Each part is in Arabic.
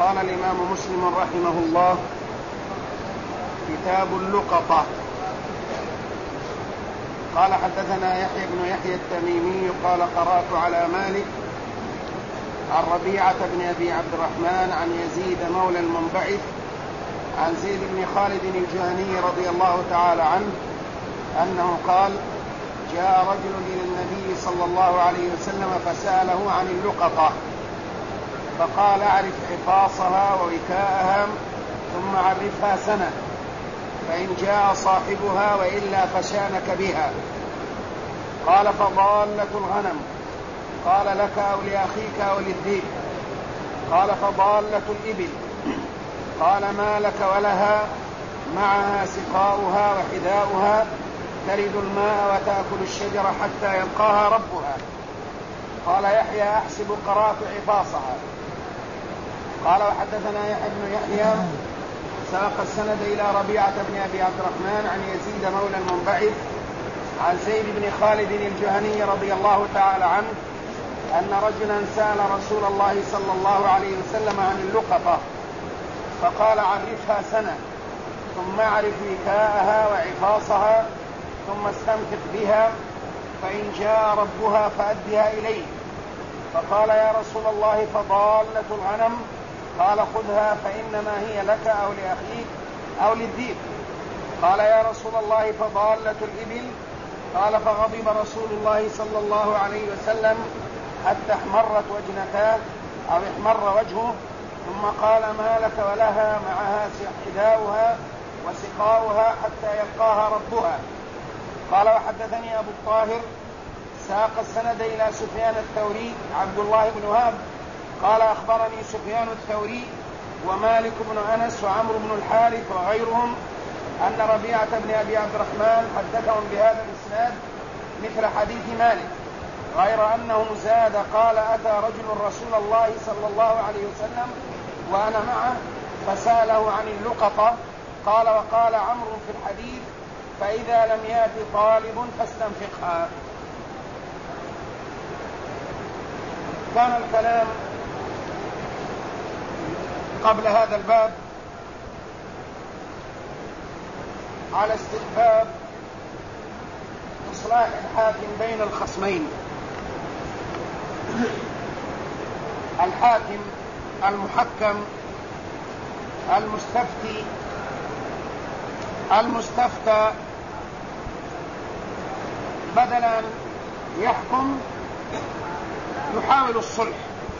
قال الإمام مسلم رحمه الله: كتاب اللقطة. قال: حدثنا يحيى بن يحيى التميمي قال: قرأت على مالك عن ربيعة بن أبي عبد الرحمن عن يزيد مولى المنبعث عن زيد بن خالد الجهني رضي الله تعالى عنه أنه قال: جاء رجل إلى النبي صلى الله عليه وسلم فسأله عن اللقطة، فقال: أعرف عفاصها ووكاءها ثم عرفها سنة، فإن جاء صاحبها وإلا فشانك بها. قال: فضالة الغنم. قال: لك أو لأخيك أو للذئب؟ قال: فضالة الإبل. قال: ما لك ولها؟ معها سقاؤها وحذاؤها، ترد الماء وتأكل الشجر حتى يلقاها ربها. قال يحيى: أحسب قرأت عفاصها. قال: وحدثنا يحيى بن يحيى ساق السند إلى ربيعة بن أبي عبد الرحمن عن يزيد مولى المنبعث عن زيد بن خالد الجهني رضي الله تعالى عنه أن رجلا سأل رسول الله صلى الله عليه وسلم عن اللقطة، فقال: عرفها سنة، ثم اعرف وكاءها وعفاصها، ثم استمسك بها، فإن جاء ربها فأدها إليه. فقال: يا رسول الله، فضالة الغنم؟ قال: خذها فإنما هي لك أو لأخيك أو للذئب. قال: يا رسول الله، فضالة الإبل؟ قال: فغضب رسول الله صلى الله عليه وسلم حتى احمرت وجنتاه أو احمر وجهه، ثم قال: ما لك ولها؟ معها حذاؤها وسقاؤها حتى يلقاها ربها. قال: وحدثني أبو الطاهر ساق السند إلى سفيان الثوري عبد الله بن وهب قال: أخبرني سفيان الثوري ومالك بن أنس وعمرو بن الحارث وغيرهم أن ربيعة بن أبي عبد الرحمن حدثهم بهذا الإسناد مثل حديث مالك، غير أنه زاد قال: أتى رجل رسول الله صلى الله عليه وسلم وأنا معه فسأله عن اللقطة. قال: وقال عمرو في الحديث: فإذا لم يأت طالب فاستنفقها. كان الكلام قبل هذا الباب على استحباب إصلاح الحاكم بين الخصمين. الحاكم المحكم المستفتي المستفتى بدل أن يحكم يحاول الصلح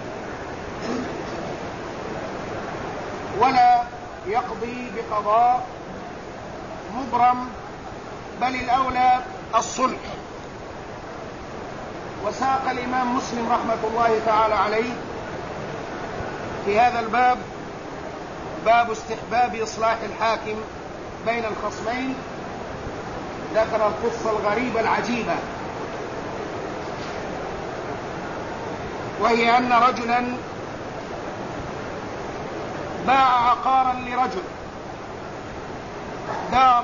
ولا يقضي بقضاء مبرم، بل الأولى الصلح. وساق الإمام مسلم رحمة الله تعالى عليه في هذا الباب باب استحباب إصلاح الحاكم بين الخصمين، ذكر القصة الغريبة العجيبة، وهي أن رجلا باع عقارا لرجل، دار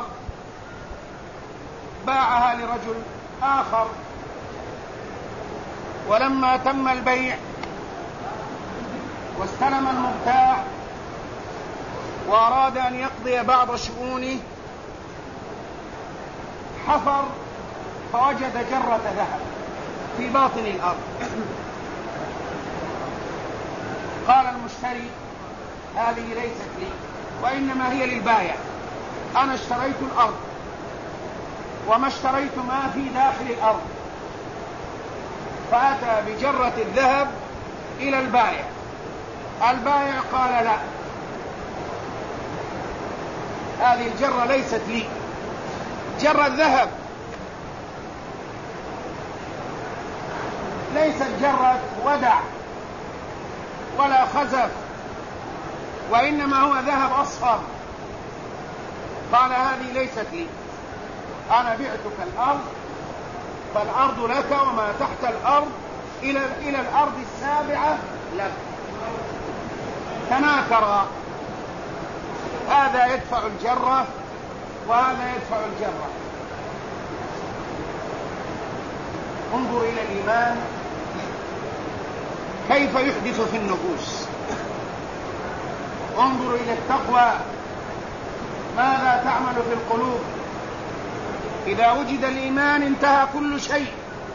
باعها لرجل آخر، ولما تم البيع واستلم المبتاع وأراد أن يقضي بعض شؤونه حفر فوجد جرة ذهب في باطن الأرض. قال المشتري: هذه ليست لي وإنما هي للبائع، أنا اشتريت الأرض وما اشتريت ما في داخل الأرض. فأتى بجرة الذهب إلى البائع. البائع قال: لا، هذه الجرة ليست لي، جرة ذهب، ليست جرة ودع ولا خزف، وإنما هو ذهب أصفر. قال: هذه ليست لي، أنا بعتك الأرض، فالأرض لك وما تحت الأرض إلى الأرض السابعة لك. تناكرا، هذا يدفع الجرة وهذا يدفع الجرة. انظر إلى الإيمان كيف يحدث في النفوس. انظروا إلى التقوى ماذا تعمل في القلوب. إذا وجد الإيمان انتهى كل شيء،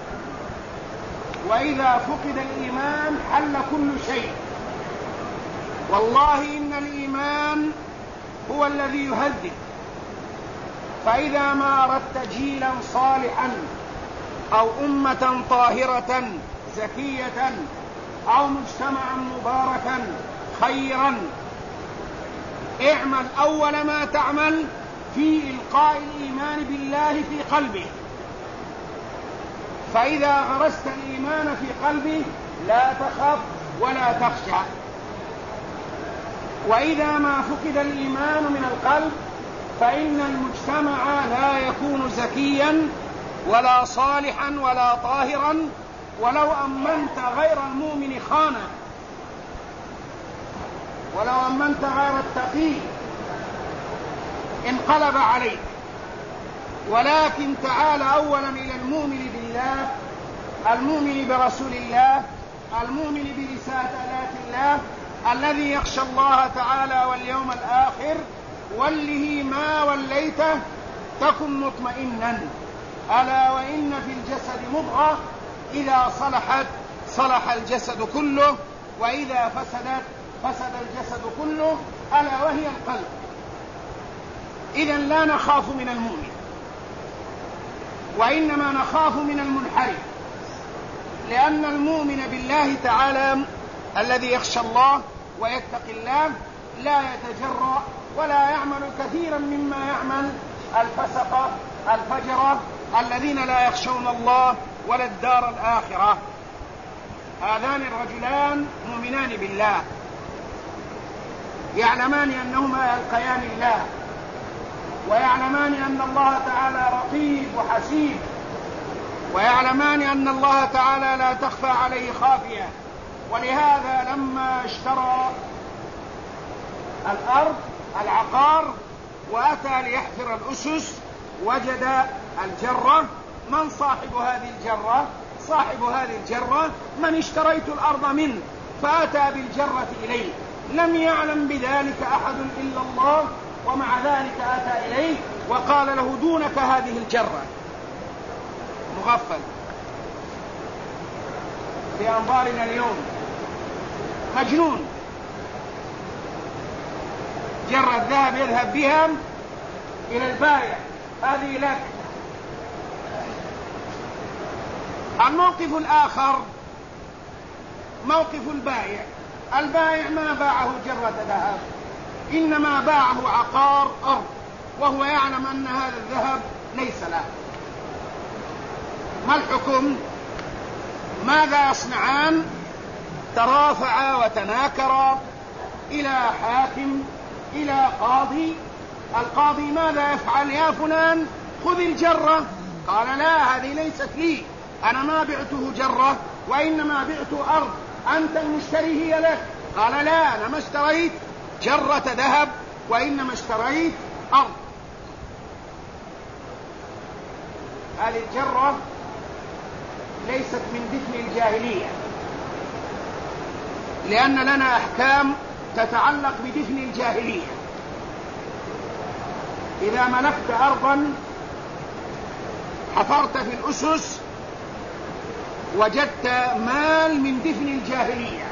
وإذا فقد الإيمان حل كل شيء. والله إن الإيمان هو الذي يهذب. فإذا ما أردت جيلا صالحا أو أمة طاهرة زكية أو مجتمعا مباركا خيرا، اعمل أول ما تعمل في إلقاء الإيمان بالله في قلبه. فإذا غرست الإيمان في قلبه لا تخاف ولا تخشى. وإذا ما فقد الإيمان من القلب فإن المجتمع لا يكون زكيا ولا صالحا ولا طاهرا، ولو أمنت غير المؤمن خانا، ولو أمنت غير التقي انقلب عليك. ولكن تعال أولا إلى المؤمن بالله، المؤمن برسول الله، المؤمن برسالات الله، الذي يخشى الله تعالى واليوم الآخر. وله ما وليته تكن مطمئنا. ألا وإن في الجسد مضغة إذا صلحت صلح الجسد كله، وإذا فسدت فسد الجسد كله، ألا وهي القلب. إذن لا نخاف من المؤمن، وإنما نخاف من المنحرف، لأن المؤمن بالله تعالى الذي يخشى الله ويتقي الله لا يتجرأ ولا يعمل كثيرا مما يعمل الفسقة الفجرة الذين لا يخشون الله ولا الدار الآخرة. هذان الرجلان مؤمنان بالله، يعلمان أنهما يلقيان الله، ويعلمان أن الله تعالى رقيب وحسيب، ويعلمان أن الله تعالى لا تخفى عليه خافية. ولهذا لما اشترى الأرض العقار وأتى ليحفر الأسس وجد الجرة. من صاحب هذه الجرة؟ صاحب هذه الجرة من اشتريت الأرض منه، فأتى بالجرة إليه. لم يعلم بذلك أحد إلا الله، ومع ذلك أتى إليه وقال له دونك هذه الجرة. مغفل في أنظارنا اليوم، مجنون، جرة ذهب يذهب بها إلى البائع، هذه لك. الموقف الآخر موقف البائع. البائع ما باعه جرة ذهب، إنما باعه عقار أرض، وهو يعلم أن هذا الذهب ليس له. ما الحكم؟ ماذا يصنعان؟ ترافعا وتناكرا إلى حاكم، إلى قاضي. القاضي ماذا يفعل؟ يا فلان خذ الجرة. قال لا، هذه ليست لي، أنا ما بعته جرة وإنما بعته أرض، أنت المشتري هي لك. قال لا، أنا ما اشتريت جرة ذهب وإنما اشتريت أرض. هذه الجرة ليست من دفن الجاهلية، لأن لنا أحكام تتعلق بدفن الجاهلية. إذا ملكت أرضا حفرت في الأسس وجدت مال من دفن الجاهلية،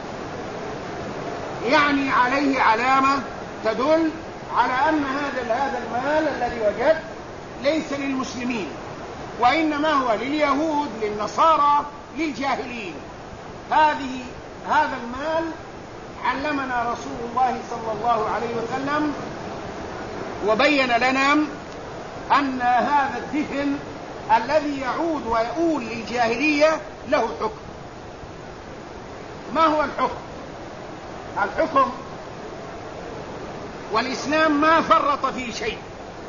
يعني عليه علامة تدل على أن هذا المال الذي وجدت ليس للمسلمين، وإنما هو لليهود، للنصارى، للجاهلين. هذا المال علمنا رسول الله صلى الله عليه وسلم وبين لنا أن هذا الدفن الذي يعود ويؤول للجاهلية له حكم. ما هو الحكم؟ الحكم والإسلام ما فرط في شيء،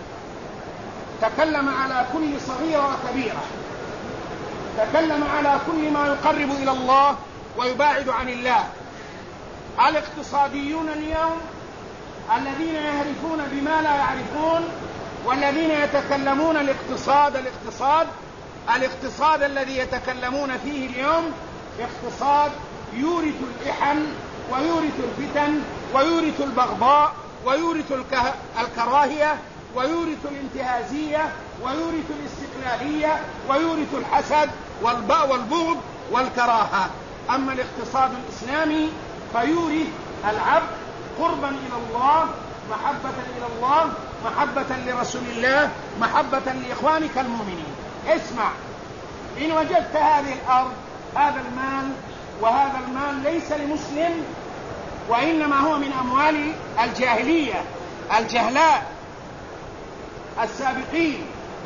تكلم على كل صغيرة وكبيرة، تكلم على كل ما يقرب إلى الله ويباعد عن الله. الاقتصاديون اليوم الذين يهرفون بما لا يعرفون، والذين يتكلمون الاقتصاد الذي يتكلمون فيه اليوم اقتصاد يورث الإحن ويورث الفتن ويورث البغضاء ويورث الكراهية ويورث الانتهازية ويورث الاستقلالية ويورث الحسد والبغض والكراهة. أما الاقتصاد الإسلامي فيورث العبد قربا إلى الله، محبة إلى الله، محبة لرسول الله، محبة لإخوانك المؤمنين. اسمع، إن وجدت هذه الأرض، هذا المال، وهذا المال ليس لمسلم وإنما هو من أموال الجاهلية الجهلاء السابقين،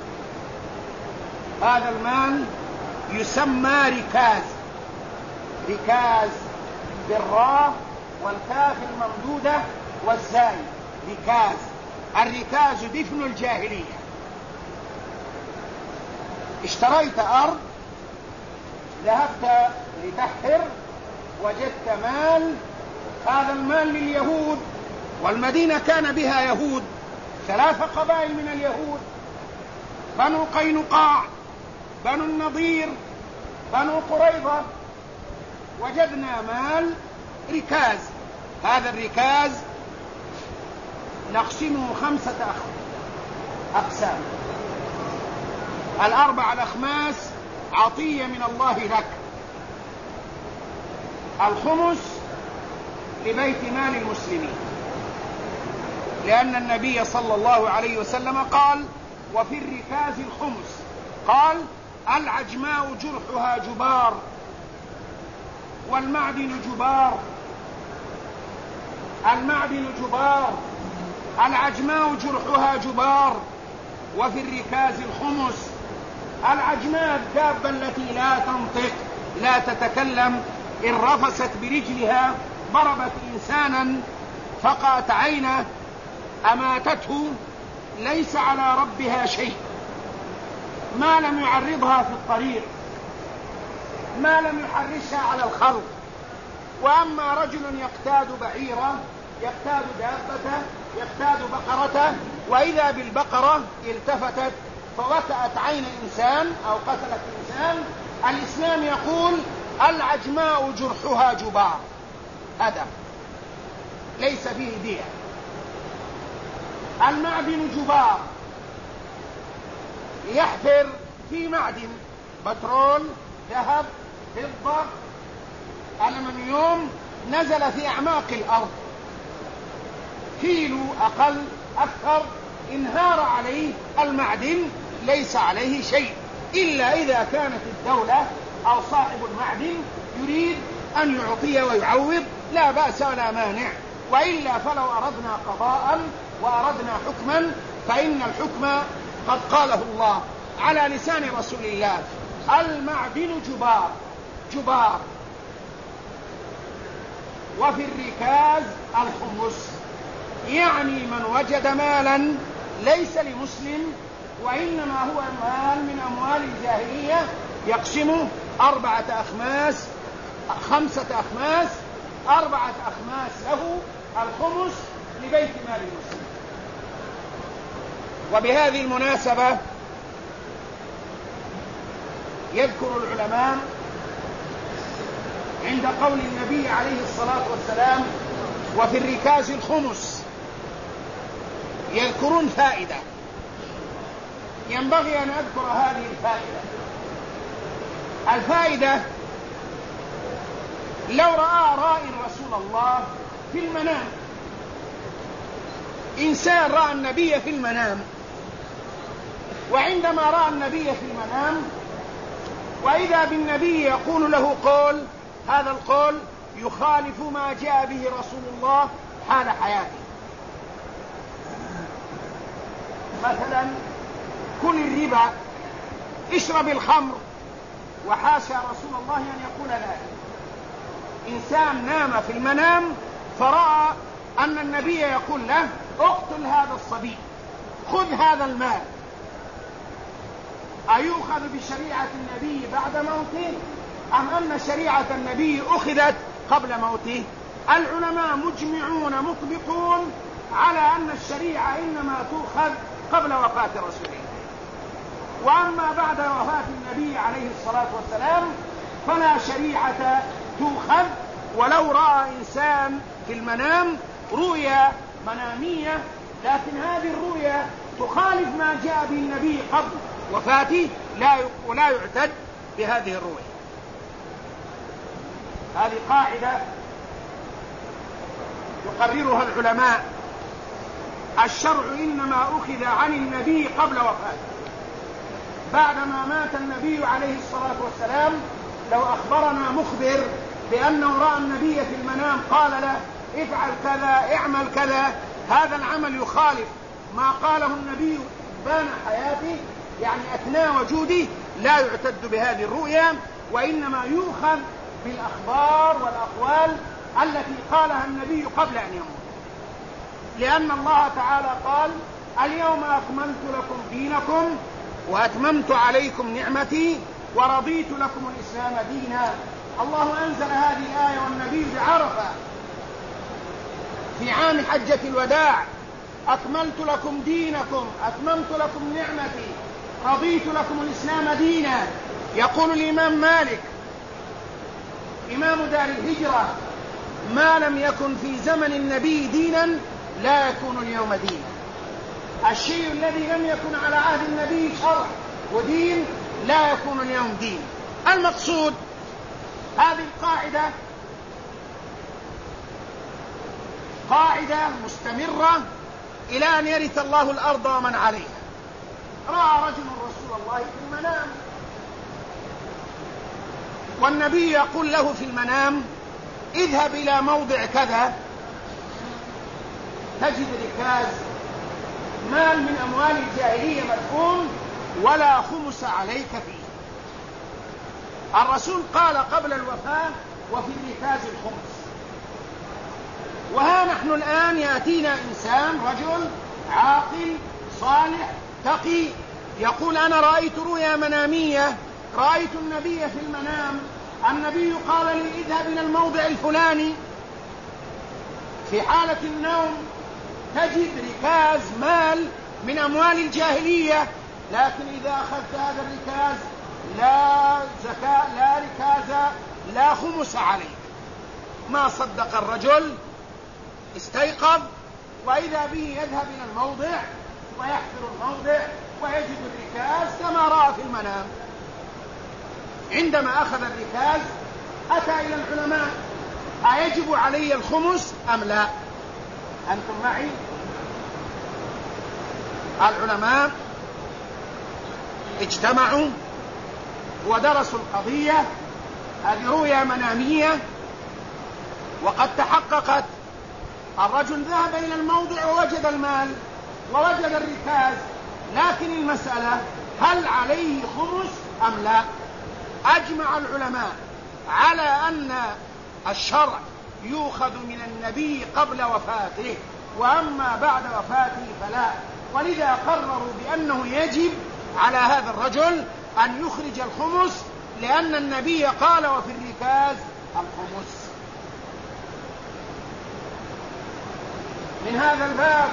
هذا المال يسمى ركاز. ركاز بالراء والكاف الممدودة والزاي، ركاز. الركاز دفن الجاهلية. اشتريت أرض، ذهبت لتحفر، وجدت مال، هذا المال لليهود، والمدينة كان بها يهود، 3 قبائل من اليهود، بنو قينقاع، بنو النضير، بنو قريظة. وجدنا مال ركاز، هذا الركاز نقسمه 5 أقسام. 4 الأخماس عطية من الله لك، الخمس لبيت مال المسلمين، لأن النبي صلى الله عليه وسلم قال: وفي الركاز الخمس. قال: العجماء جرحها جبار، والمعدن جبار، المعدن جبار، العجماء جرحها جبار، وفي الركاز الخمس. العجماء الدابة التي لا تنطق لا تتكلم، إن رفست برجلها ضربت إنسانا فقأت عينه أماتته، ليس على ربها شيء ما لم يعرضها في الطريق، ما لم يحرشها على الخلق. وأما رجل يقتاد بعيرة، يقتاد دابته، يقتاد بقرته، وإذا بالبقرة التفتت فوكأت عين إنسان أو قتلت إنسان، الإسلام يقول: العجماء جرحها جبار، هذا ليس فيه دية. المعدن جبار، يحفر في معدن، بترول، ذهب، فضة، ألمنيوم، نزل في أعماق الأرض، كيلو أقل أكثر، انهار عليه المعدن، ليس عليه شيء، إلا إذا كانت الدولة أو صاحب المعدن يريد أن يعطي ويعوض، لا بأس ولا مانع. وإلا فلو أردنا قضاء وأردنا حكما فإن الحكم قد قاله الله على لسان رسول الله: المعدن جبار جبار. وفي الركاز الخمس، يعني من وجد مالا ليس لمسلم وإنما هو مال من أموال الجاهلية، يقسمه 4 أخماس، 5 أخماس، 4 أخماس له، الخمس لبيت مال المسلم. وبهذه المناسبة يذكر العلماء عند قول النبي عليه الصلاة والسلام: وفي الركاز الخمس، يذكرون فائدة، ينبغي أن أذكر هذه الفائدة. لو رأى رائي رسول الله في المنام، إنسان رأى النبي في المنام، وعندما رأى النبي في المنام وإذا بالنبي يقول له قول، هذا القول يخالف ما جاء به رسول الله حال حياته، مثلا: كل الربا، اشرب الخمر، وحاشا رسول الله أن يقول ذلك. إنسان نام في المنام فرأى أن النبي يقول له: اقتل هذا الصبي، خذ هذا المال، أيؤخذ بشريعة النبي بعد موته أم أن شريعة النبي أخذت قبل موته؟ العلماء مجمعون مطبقون على أن الشريعة إنما تؤخذ قبل وفاة رسول الله، وأما بعد وفاة النبي عليه الصلاة والسلام فلا شريعة تؤخذ ولو رأى إنسان في المنام رؤيا منامية لكن هذه الرؤيا تخالف ما جاء به النبي قبل وفاته ولا يعتد بهذه الرؤيا. هذه قاعدة يقررها العلماء. الشرع إنما أخذ عن النبي قبل وفاته. بعدما مات النبي عليه الصلاة والسلام لو أخبرنا مخبر بأنه رأى النبي في المنام قال له افعل كذا اعمل كذا، هذا العمل يخالف ما قاله النبي بان حياته يعني أثناء وجوده، لا يعتد بهذه الرؤيا، وإنما يؤخذ بالأخبار والأقوال التي قالها النبي قبل أن يموت. لأن الله تعالى قال اليوم أكملت لكم دينكم وأتممت عليكم نعمتي ورضيت لكم الإسلام دينا. الله أنزل هذه الآية والنبي بعرفة في عام حجة الوداع: أكملت لكم دينكم أتممت لكم نعمتي رضيت لكم الإسلام دينا. يقول الإمام مالك إمام دار الهجرة: ما لم يكن في زمن النبي دينا لا يكون اليوم دينا. الشيء الذي لم يكن على عهد النبي شرع ودين لا يكون اليوم دين. المقصود هذه قاعدة مستمرة إلى أن يرث الله الأرض ومن عليها. رأى رجل رسول الله في المنام والنبي يقول له في المنام: اذهب إلى موضع كذا تجد ركاز مال من أموال الجاهلية مدفون ولا خمس عليك فيه. الرسول قال قبل الوفاة: وفي الركاز الخمس. وها نحن الآن يأتينا إنسان رجل عاقل صالح تقي يقول: أنا رأيت رؤيا منامية، رأيت النبي في المنام، النبي قال لي اذهب إلى الموضع الفلاني. في حالة النوم تجد ركاز مال من أموال الجاهلية، لكن إذا أخذت هذا الركاز لا زكاة لا ركاز لا خمس عليك. ما صدق الرجل، استيقظ وإذا به يذهب إلى الموضع ويحفر الموضع ويجد الركاز كما رأى في المنام. عندما أخذ الركاز أتى إلى العلماء: أيجب علي الخمس أم لا؟ أنتم معي؟ العلماء اجتمعوا ودرسوا القضية. هذه رؤيا منامية وقد تحققت. الرجل ذهب إلى الموضع ووجد المال ووجد الركاز، لكن المسألة هل عليه خمس أم لا؟ أجمع العلماء على أن الشرع يؤخذ من النبي قبل وفاته، وأما بعد وفاته فلا. ولذا قرروا بأنه يجب على هذا الرجل أن يخرج الخمس، لأن النبي قال: وفي الركاز الخمس. من هذا الباب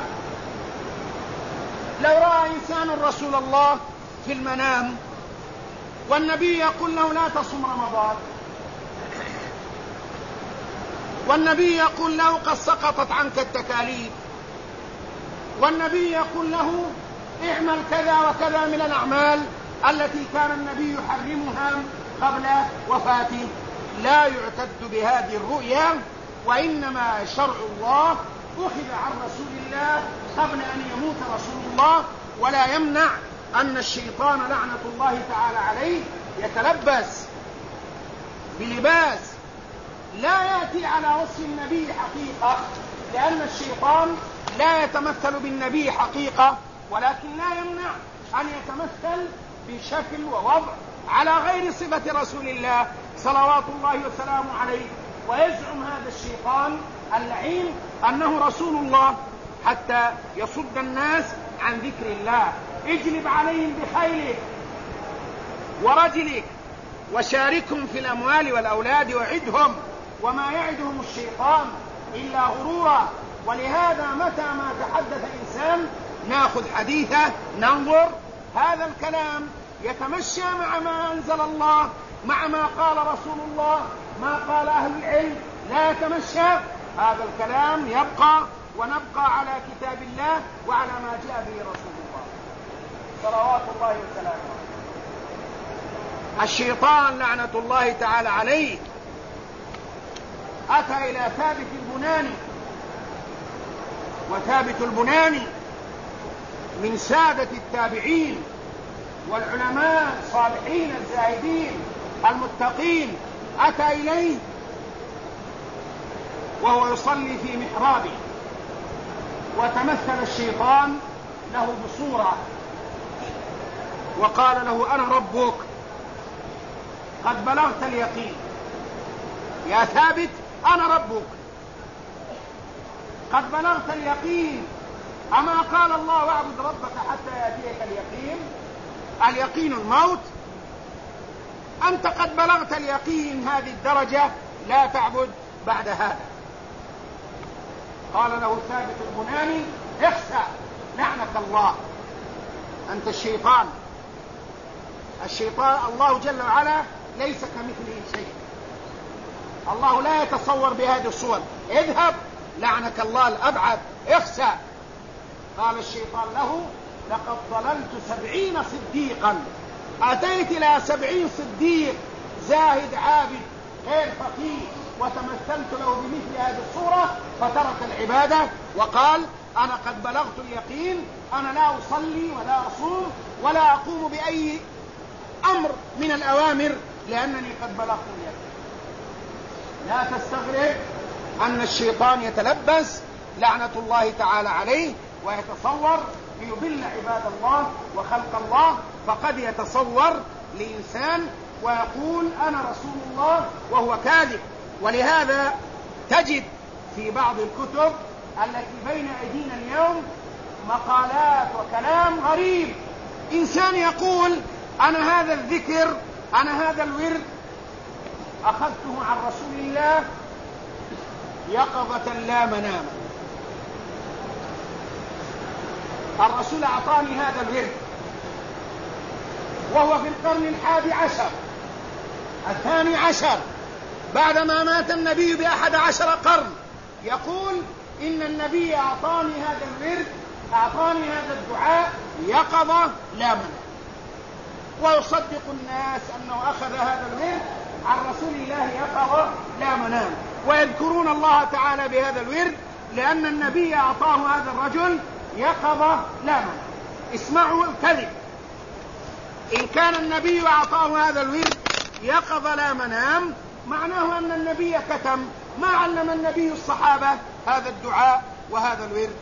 لو رأى إنسان رسول الله في المنام والنبي يقول له: لا تصم رمضان، والنبي يقول له: قد سقطت عنك التكاليف، والنبي يقول له: اعمل كذا وكذا من الأعمال التي كان النبي يحرمها قبل وفاته، لا يعتد بهذه الرؤيا، وإنما شرع الله أخذ عن رسول الله قبل أن يموت رسول الله. ولا يمنع أن الشيطان لعنة الله تعالى عليه يتلبس بلباس لا يأتي على وصف النبي حقيقة، لأن الشيطان لا يتمثل بالنبي حقيقة، ولكن لا يمنع أن يتمثل بشكل ووضع على غير صفة رسول الله صلوات الله وسلامه عليه. ويزعم هذا الشيطان اللعين أنه رسول الله حتى يصد الناس عن ذكر الله. اجلب عليهم بخيلك ورجلك وشاركهم في الأموال والأولاد وعدهم، وما يعدهم الشيطان إلا غرورا. ولهذا متى ما تحدث إنسان نأخذ حديثه ننظر هذا الكلام يتمشى مع ما أنزل الله، مع ما قال رسول الله، ما قال أهل العلم، لا يتمشى، هذا الكلام يبقى، ونبقى على كتاب الله وعلى ما جاء به رسول الله صلوات الله وسلامه عليه. الشيطان لعنة الله تعالى عليه أتى إلى ثابت البناني، وثابت البناني من سادة التابعين والعلماء الصالحين الزاهدين المتقين. أتى إليه وهو يصلي في محرابه، وتمثل الشيطان له بصورة وقال له: أنا ربك، قد بلغت اليقين يا ثابت، أنا ربك، قد بلغت اليقين. أما قال الله: واعبد ربك حتى يأتيك اليقين، اليقين الموت. أنت قد بلغت اليقين هذه الدرجة، لا تعبد بعد هذا. قال له ثابت البناني: اخسأ لعنك الله، أنت الشيطان. الشيطان الله جل وعلا ليس كمثله شيء، الله لا يتصور بهذه الصور. اذهب لعنك الله الأبعد، اخسأ. قال الشيطان له: لقد ضللت 70 صديقا، أتيت إلى 70 صديق زاهد عابد غير فقيه، وتمثلت له بمثل هذه الصورة، فترك العبادة وقال: أنا قد بلغت اليقين، أنا لا أصلي ولا أصوم ولا أقوم بأي أمر من الأوامر، لأنني قد بلغت اليقين. لا تستغرب أن الشيطان يتلبس لعنة الله تعالى عليه ويتصور ليضل عباد الله وخلق الله. فقد يتصور لإنسان ويقول: أنا رسول الله، وهو كاذب. ولهذا تجد في بعض الكتب التي بين أيدينا اليوم مقالات وكلام غريب. إنسان يقول: أنا هذا الذكر، أنا هذا الورد أخذته عن رسول الله يقظة لا مناما، الرسول أعطاني هذا الورد وهو في القرن 11 12 بعدما مات النبي ب11 قرن. يقول: إن النبي أعطاني هذا الورد، أعطاني هذا الدعاء يقظة لا منام. ويصدق الناس أنه أخذ هذا الورد عن رسول الله يقظة لا منام، ويذكرون الله تعالى بهذا الورد لأن النبي أعطاه هذا الرجل يقظة لا منام. اسمعوا الكذب. إن كان النبي أعطاه هذا الورد يقظة لا منام، معناه أن النبي كتم، ما علم النبي الصحابة هذا الدعاء وهذا الورد،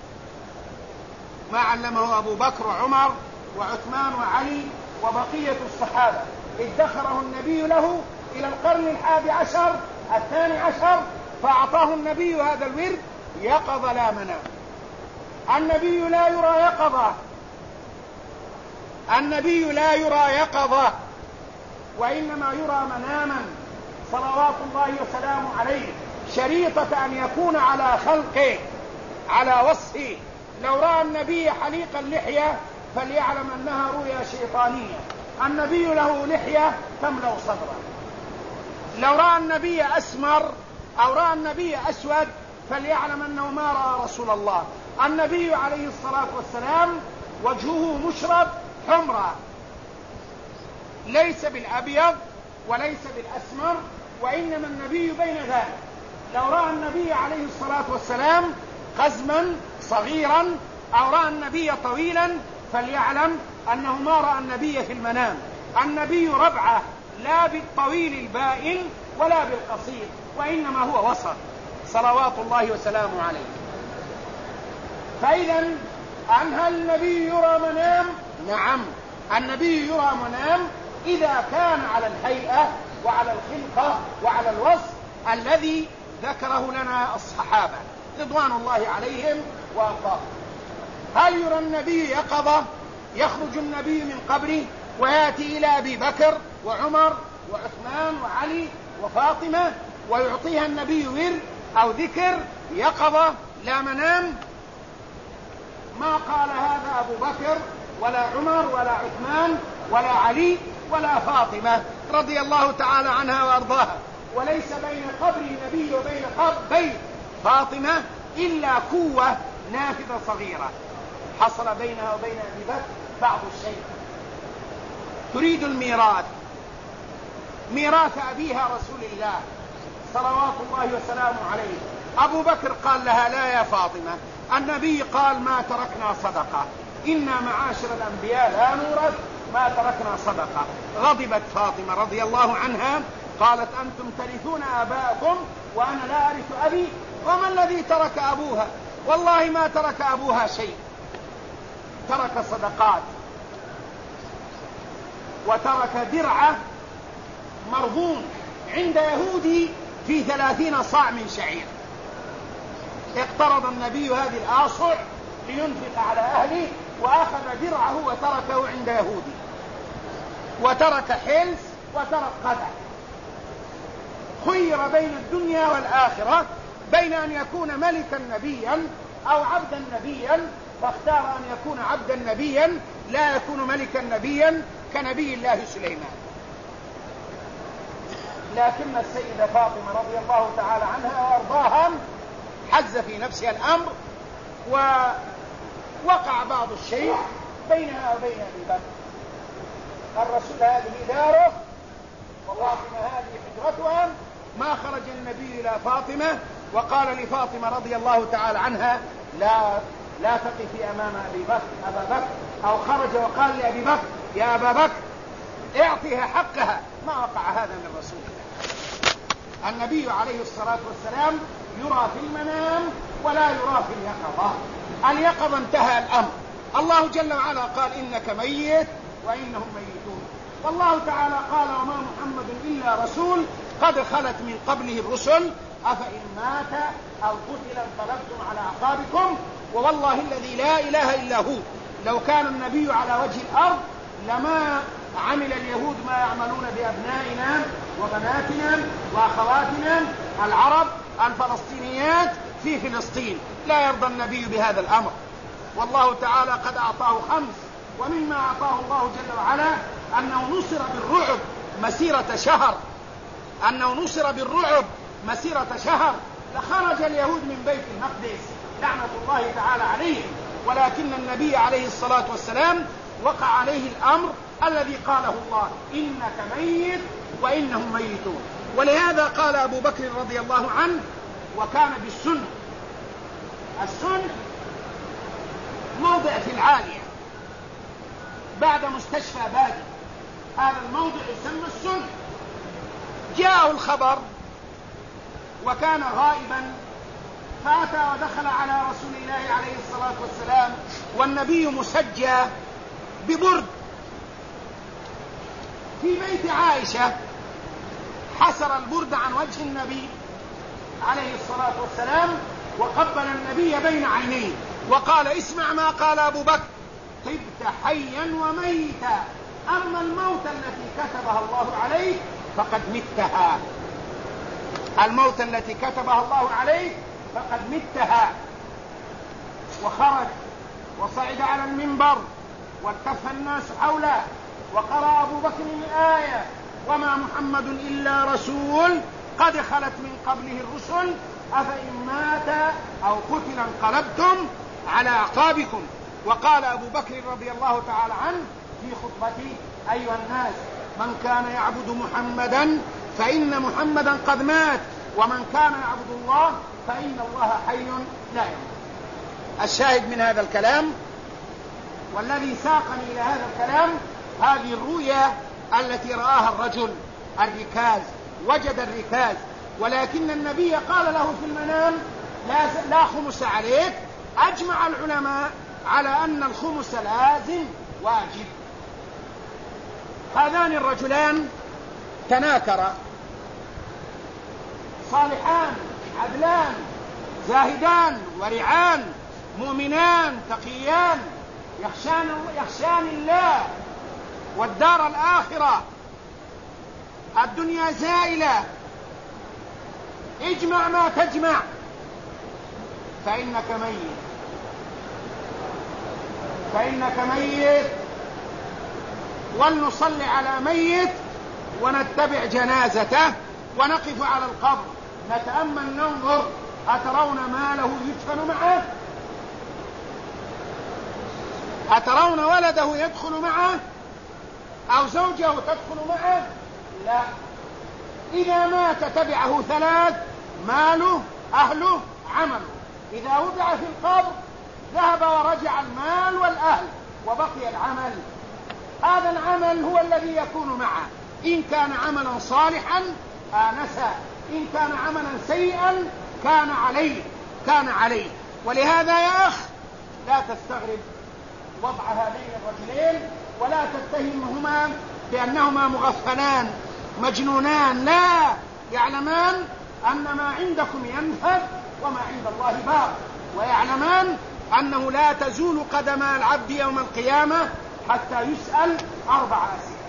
ما علمه أبو بكر وعمر وعثمان وعلي وبقية الصحابة. ادخره النبي له إلى القرن 11 12 فأعطاه النبي هذا الورد يقظة لا منام. النبي لا يرى يقظة، النبي لا يرى يقظة، وإنما يرى مناما صلوات الله وسلامه عليه، شريطة أن يكون على خلقه على وصفه. لو رأى النبي حليق اللحية فليعلم أنها رؤيا شيطانية. النبي له لحية تملأ صدره. لو رأى النبي أسمر أو رأى النبي أسود فليعلم أنه ما رأى رسول الله. النبي عليه الصلاة والسلام وجهه مشرب حمرة، ليس بالأبيض وليس بالأسمر، وإنما النبي بين ذلك. لو رأى النبي عليه الصلاة والسلام قزما صغيرا أو رأى النبي طويلا فليعلم أنه ما رأى النبي في المنام. النبي ربعة، لا بالطويل البائن ولا بالقصير، وإنما هو وسط صلوات الله وسلامه عليه. فإذا هل النبي يرى منام؟ نعم، النبي يرى منام إذا كان على الهيئة وعلى الخلقة وعلى الوصف الذي ذكره لنا الصحابة رضوان الله عليهم وأرضاهم. هل يرى النبي يقظة؟ يخرج النبي من قبره ويأتي إلى أبي بكر وعمر وعثمان وعلي وفاطمة ويعطيها النبي ورد أو ذكر يقظة لا منام؟ ما قال هذا أبو بكر ولا عمر ولا عثمان ولا علي ولا فاطمة رضي الله تعالى عنها وأرضاها. وليس بين قبر النبي وبين بيت فاطمة إلا قوة نافذة صغيرة حصل بينها وبين أبي بكر بعض الشيء. تريد الميراث، ميراث أبيها رسول الله صلوات الله وسلامه عليه. أبو بكر قال لها: لا يا فاطمة، النبي قال: ما تركنا صدقة، إنا معاشر الأنبياء لا نورث ما تركنا صدقة. غضبت فاطمة رضي الله عنها، قالت: أنتم ترثون آباءكم وأنا لا أرث أبي، وما الذي ترك أبوها؟ والله ما ترك أبوها شيء، ترك صدقات، وترك درعه مرهون عند يهودي في 30 صاع من شعير. اقترض النبي هذه الآصع لينفق على أهله، وأخذ درعه وتركه عند يهودي، وترك حلس وترك قدع. خير بين الدنيا والآخرة، بين أن يكون ملكا نبيا أو عبدا نبيا، فاختار أن يكون عبدا نبيا لا يكون ملكا نبيا كنبي الله سليمان. لكن السيدة فاطمة رضي الله تعالى عنها وأرضاها حز في نفسها الأمر، ووقع بعض الشيء بينها وبين أبي بكر. الرسول هذه داره وفاطمة هذه حجرتها. ما خرج النبي إلى فاطمة وقال لفاطمة رضي الله تعالى عنها: لا تقفي أمام أبا بكر، أو خرج وقال لأبي بكر: يا أبا بكر اعطيها حقها. ما وقع هذا من رسول الله. النبي عليه الصلاة والسلام يرى في المنام ولا يرى في اليقظة. اليقظة انتهى الأمر. الله جل وعلا قال: إنك ميت وإنهم ميتون. والله تعالى قال: وما محمد إلا رسول قد خلت من قبله الرسل أفإن مات أو قتل انقلبتم على أعقابكم. ووالله الذي لا إله إلا هو لو كان النبي على وجه الأرض لما عمل اليهود ما يعملون بأبنائنا وبناتنا وأخواتنا العرب الفلسطينيات في فلسطين. لا يرضى النبي بهذا الأمر. والله تعالى قد أعطاه 5، ومما أعطاه الله جل وعلا أنه نصر بالرعب مسيرة شهر، لخرج اليهود من بيت المقدس لعنة الله تعالى عليهم. ولكن النبي عليه الصلاة والسلام وقع عليه الأمر الذي قاله الله: إنك ميت وإنهم ميتون. ولهذا قال أبو بكر رضي الله عنه: وكان بالسن. السن موضع في العالية بعد مستشفى بادي، هذا الموضع يسمى السن. جاءه الخبر وكان غائبا، فأتى ودخل على رسول الله عليه الصلاة والسلام والنبي مسجى ببرد في بيت عائشة. حسر البرد عن وجه النبي عليه الصلاة والسلام، وقبل النبي بين عينيه وقال: اسمع ما قال أبو بكر: طبت حيا وميتا، أما الموت التي كتبها الله عليك فقد متها. الموت التي كتبها الله عليك فقد متها. وخرج وصعد على المنبر والتف الناس حوله، وقرأ أبو بكر الآية: وما محمد إلا رسول قد خلت من قبله الرسل أفإن مات أو قتل انقلبتم على أعقابكم. وقال أبو بكر رضي الله تعالى عنه في خطبته: أيها الناس، من كان يعبد محمدا فإن محمدا قد مات، ومن كان يعبد الله فإن الله حي لا يموت. الشاهد من هذا الكلام والذي ساقني إلى هذا الكلام هذه الرؤيا التي رآها الرجل الركاز، وجد الركاز، ولكن النبي قال له في المنام: لا خمس عليك. أجمع العلماء على أن الخمس لازم واجب. هذان الرجلان تناكرا، صالحان عدلان زاهدان ورعان مؤمنان تقيان يخشان الله والدار الآخرة. الدنيا زائلة، اجمع ما تجمع فإنك ميت ولنصلي على ميت ونتبع جنازته ونقف على القبر نتأمل ننظر أترون ماله يدفن معه؟ أترون ولده يدخل معه أو زوجه تدخل معه؟ لا. إذا مات تبعه ثلاث: ماله، أهله، عمله. إذا وضع في القبر ذهب ورجع المال والأهل وبقي العمل. هذا العمل هو الذي يكون معه، إن كان عملا صالحا آنسا، إن كان عملا سيئا كان عليه. ولهذا يا أخ لا تستغرب وضع هذين الرجلين ولا تتهمهما بأنهما مغفلان مجنونان، لا، يعلمان أن ما عندكم ينفد وما عند الله باق، ويعلمان أنه لا تزول قدم العبد يوم القيامة حتى يسأل 4 أسئلة: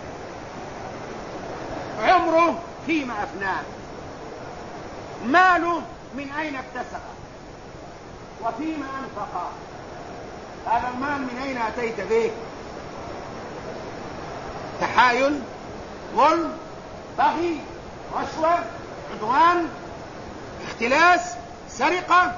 عمره فيما أفناه، ماله من أين اكتسبه وفيما أنفقه، هذا المال من أين أتيت به؟ تحايل، ظلم، بغي، رشوة، عدوان، اختلاس، سرقة،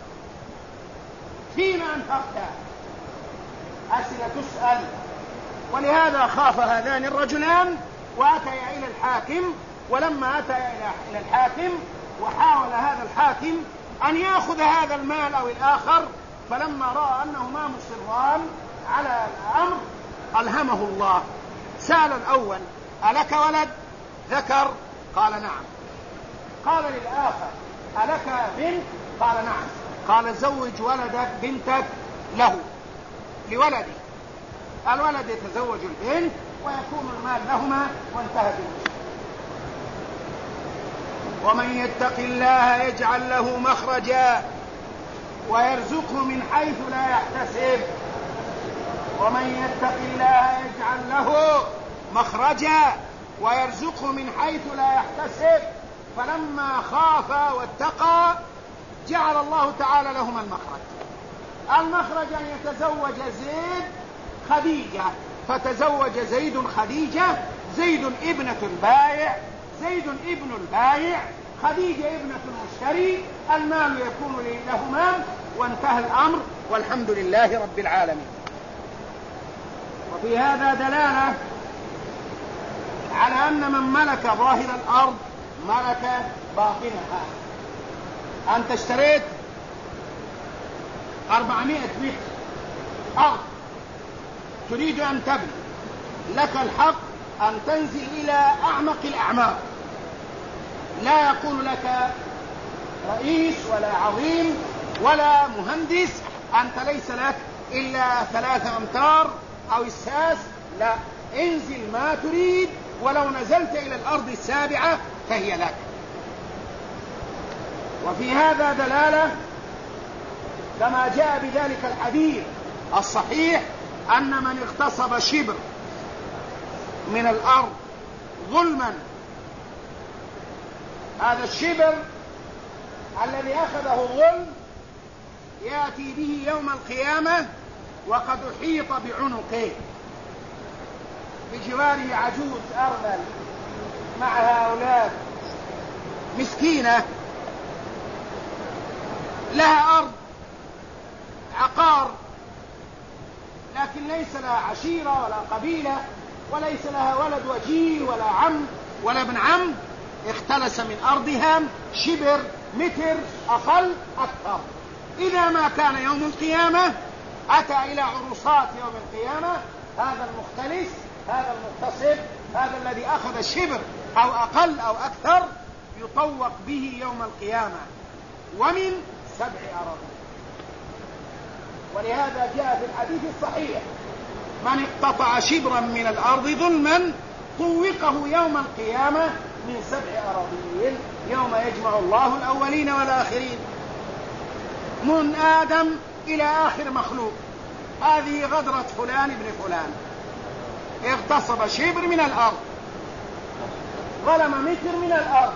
فيما أنفقت؟ أسئلة تسأل. ولهذا خاف هذان الرجلان وأتيا إلى الحاكم، ولما أتيا إلى الحاكم وحاول هذا الحاكم أن يأخذ هذا المال أو الآخر، فلما رأى أنهما مصران على الأمر ألهمه الله. سأل الأول: ألك ولد ذكر؟ قال نعم. قال للآخر: ألك بنت؟ قال نعم. قال: زوج ولدك بنتك لولدي. الولد يتزوج البنت ويكون المال لهما وانتهت المشكلة. ومن يتق الله يجعل له مخرجا ويرزقه من حيث لا يحتسب. ومن يتق الله يجعل له مخرجا ويرزقه من حيث لا يحتسب. فلما خاف واتقى جعل الله تعالى لهما المخرج أن يتزوج زيد خديجة، فتزوج زيد خديجة، زيد ابنة البائع، زيد ابن البائع، خديجة ابنة المشتري، المال يكون لهما وانتهى الأمر، والحمد لله رب العالمين. وفي هذا دلالة على أن من ملك ظاهر الأرض ملك باطنها. أنت اشتريت 400 متر أرض تريد أن تبني، لك الحق أن تنزل إلى أعمق الأعماق، لا يقول لك رئيس ولا عظيم ولا مهندس أنت ليس لك إلا 3 أمتار أو الساس، لا، انزل ما تريد، ولو نزلت إلى الأرض السابعة فهي لك. وفي هذا دلالة كما جاء بذلك الحديث الصحيح أن من اغتصب شبر من الأرض ظلما، هذا الشبر الذي أخذه الظلم يأتي به يوم القيامة وقد أحيط بعنقه، بجواره عجوز أرمل معها أولاد، مسكينة لها أرض عقار، لكن ليس لها عشيرة ولا قبيلة، وليس لها ولد وجيه ولا عم ولا ابن عم، اختلس من أرضها شبر، متر، أقل، أكثر. إذا ما كان يوم القيامة أتى إلى عروسات يوم القيامة هذا المختلس، هذا المغتصب، هذا الذي أخذ الشبر أو أقل أو أكثر، يطوق به يوم القيامة ومن 7 أراضين. ولهذا جاء في الحديث الصحيح: من اقتطع شبرا من الأرض ظلما طوقه يوم القيامة من 7 أراضين، يوم يجمع الله الأولين والآخرين من آدم إلى آخر مخلوق. هذه غدرة فلان ابن فلان، اغتصب شبر من الأرض، ظلم متر من الأرض،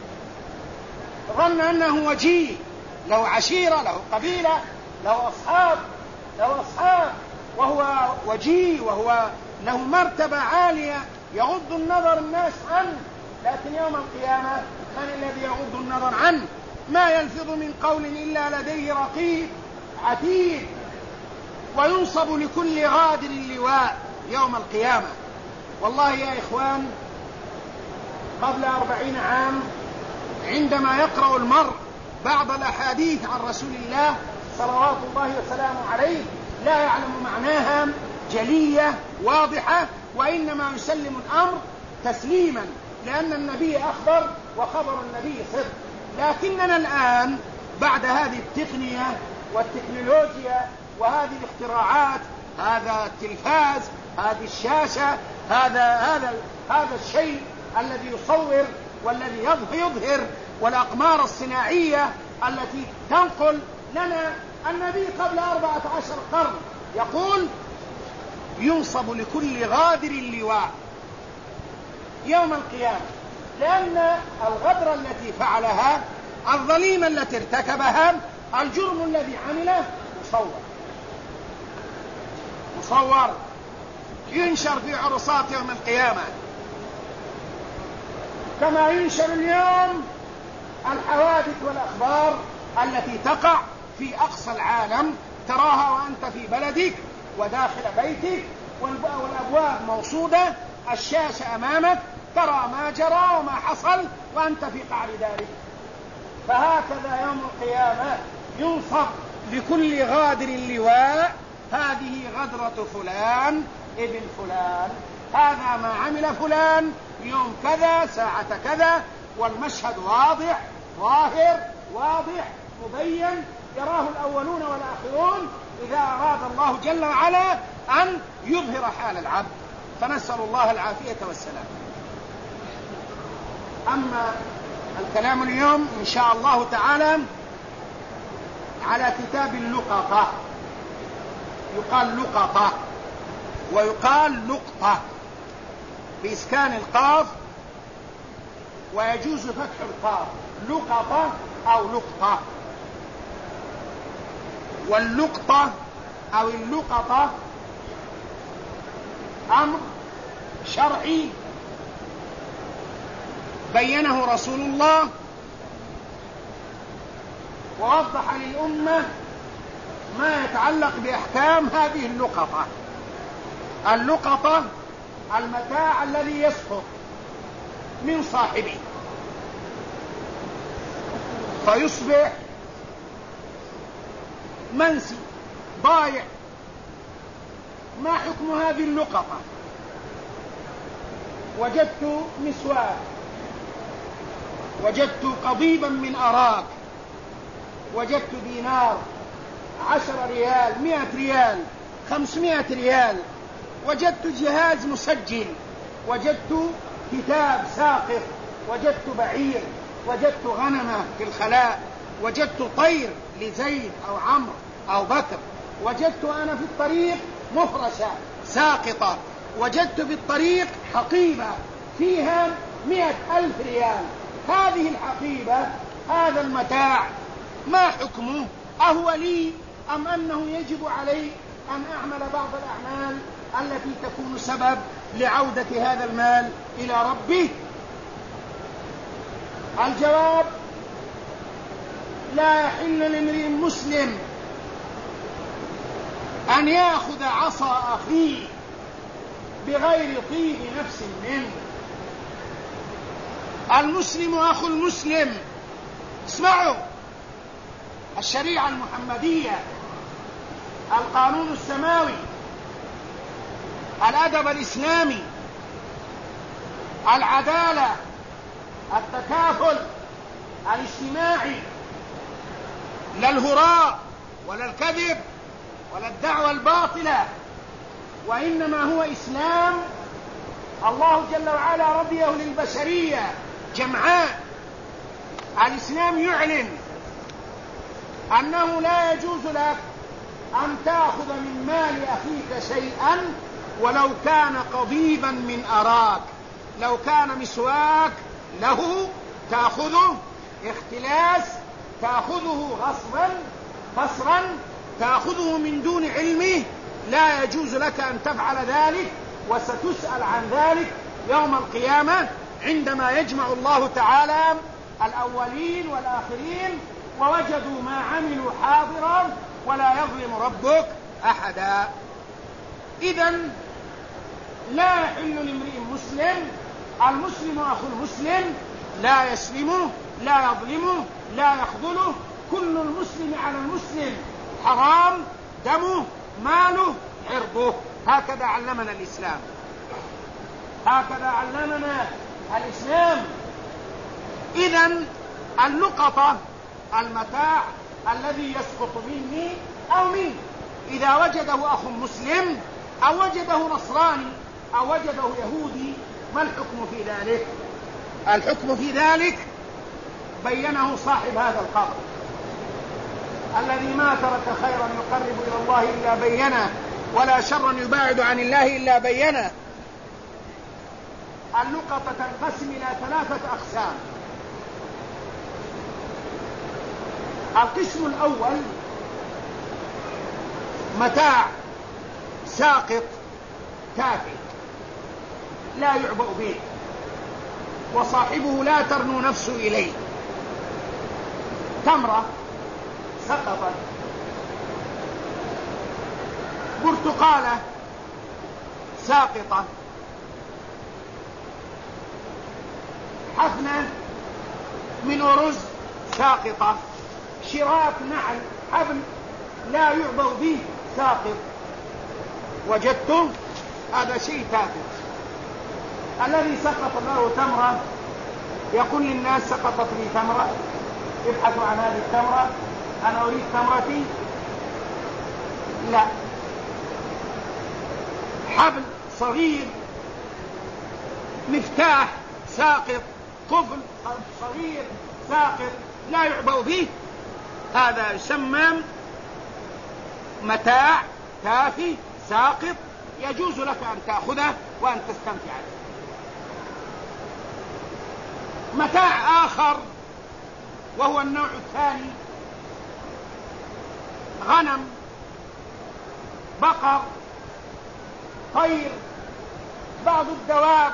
ظن أنه وجيه، له عشيرة، له قبيلة، له أصحاب، وهو وجيه، وهو له مرتبة عالية يغض النظر الناس عنه، لكن يوم القيامة من الذي يغض النظر عنه؟ ما يلفظ من قول إلا لديه رقيب عتيد. وينصب لكل غادر اللواء يوم القيامة. والله يا إخوان، قبل 40 عام عندما يقرأ المرء بعض الأحاديث عن رسول الله صلوات الله وسلامه عليه لا يعلم معناها جلية واضحة، وإنما يسلم الأمر تسليما، لأن النبي أخبر وخبر النبي صدق. لكننا الآن بعد هذه التقنية والتكنولوجيا وهذه الاختراعات، هذا التلفاز، هذه الشاشة، هذا الشيء الذي يصور والذي يظهر، والأقمار الصناعية التي تنقل لنا النبي قبل 14 قرن يقول ينصب لكل غادر اللواء يوم القيامة، لأن الغدر التي فعلها، الظليمة التي ارتكبها، الجرم الذي عمله مصور ينشر في عرصات يوم القيامة، كما ينشر اليوم الحوادث والأخبار التي تقع في أقصى العالم، تراها وأنت في بلدك وداخل بيتك والأبواب موصودة، الشاشة أمامك، ترى ما جرى وما حصل وأنت في قعر دارك. فهكذا يوم القيامة ينصب لكل غادر اللواء هذه غدرة فلان ابن فلان، هذا ما عمل فلان يوم كذا ساعة كذا، والمشهد واضح ظاهر واضح مبين يراه الأولون والآخرون إذا أراد الله جل وعلا أن يظهر حال العبد، فنسأل الله العافية والسلام. أما الكلام اليوم إن شاء الله تعالى على كتاب اللقطة، يقال لقطة ويقال لقطة بإسكان القاف، ويجوز فتح القاف، لقطة أو لقطة. واللقطة أو اللقطة أمر شرعي بينه رسول الله ووضح للأمة ما يتعلق بأحكام هذه اللقطة. اللقطة المتاع الذي يسقط من صاحبه فيصبح منسي ضايع. ما حكم هذه اللقطة؟ وجدت مسواك، وجدت قضيبا من أراك، وجدت دينار، 10 ريال، 100 ريال، 500 ريال، وجدت جهاز مسجل، وجدت كتاب ساقط، وجدت بعير، وجدت غنمة في الخلاء، وجدت طير لزيد أو عمرو أو بكر، وجدت أنا في الطريق مفرشة ساقطة، وجدت في الطريق حقيبة فيها 100,000 ريال. هذه الحقيبة، هذا المتاع، ما حكمه؟ أهو لي أم أنه يجب علي أن أعمل بعض الأعمال التي تكون سبب لعودة هذا المال إلى ربه؟ الجواب: لا يحل لامرئ مسلم أن يأخذ عصا أخيه بغير طيب نفس منه. المسلم أخو المسلم. اسمعوا، الشريعة المحمدية، القانون السماوي، الأدب الإسلامي، العدالة، التكافل الاجتماعي، لا الهراء ولا الكذب ولا الدعوة الباطلة، وإنما هو إسلام الله جل وعلا رضيه للبشرية جمعاء. الإسلام يعلن أنه لا يجوز لك أن تأخذ من مال أخيك شيئا ولو كان قضيبا من أراك، لو كان مسواك له تأخذه اختلاس، تأخذه غصبا قصرا، تأخذه من دون علمه، لا يجوز لك أن تفعل ذلك، وستسأل عن ذلك يوم القيامة عندما يجمع الله تعالى الأولين والآخرين ووجدوا ما عملوا حاضرا ولا يظلم ربك أحدا. إذن لا يحل لامرئ مسلم، المسلم أخو المسلم، لا يسلمه، لا يظلمه، لا يخذله، كل المسلم على المسلم حرام دمه ماله عرضه. هكذا علمنا الإسلام، هكذا علمنا الإسلام. إذن اللقطة المتاع الذي يسقط مني أو منه إذا وجده أخ مسلم أو وجده نصراني أو وجده يهودي، ما الحكم في ذلك؟ الحكم في ذلك بينه صاحب هذا القبر الذي ما ترك خيرا يقرب إلى الله إلا بينه، ولا شرا يباعد عن الله إلا بينه. اللقطة تنقسم إلى 3 أقسام. القسم الأول متاع ساقط تافه لا يعبأ به وصاحبه لا ترنو نفسه إليه. تمرة سقطت، برتقالة ساقطة، حفنة من أرز ساقطة، شراك نعل حبل لا يعبأ به ساقط. وجدته هذا شيء تافه. الذي سقط له تمرة يقول للناس سقطت لي تمرة، ابحثوا عن هذه التمرة، أنا أريد تمرتي. لا، حبل صغير، مفتاح ساقط، قفل صغير ساقط لا يعبأ به، هذا يسمى متاع تافه ساقط، يجوز لك أن تأخذه وأن تستمتع به. متاع آخر وهو النوع الثاني، غنم، بقر، طير، بعض الدواب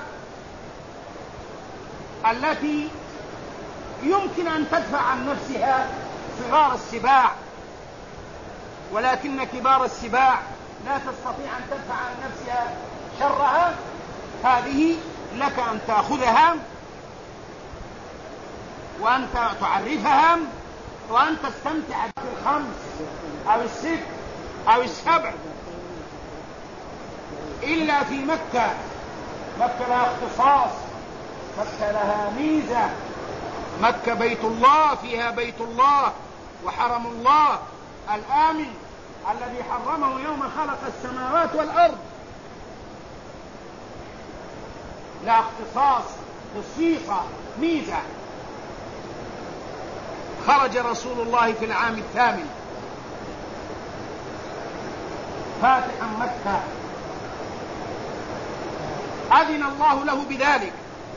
التي يمكن أن تدفع عن نفسها صغار السباع، ولكن كبار السباع لا تستطيع أن تدفع عن نفسها شرها، هذه لك أن تأخذها وأن تعرفها وأن تستمتع بالخمس أو الست أو السبع، إلا في مكة. مكة لها اختصاص، مكة لها ميزة، مكة بيت الله، فيها بيت الله وحرم الله الآمن الذي حرمه يوم خلق السماوات والأرض، لا اختصاص، خصيصة، ميزة. خرج رسول الله في العام 8 فاتحا مكة، أذن الله له بذلك،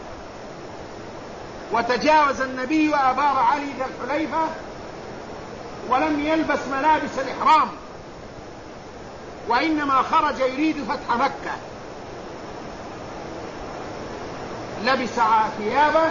وتجاوز النبي آبار علي ذا الحليفة ولم يلبس ملابس الإحرام، وإنما خرج يريد فتح مكة. لبس ثيابه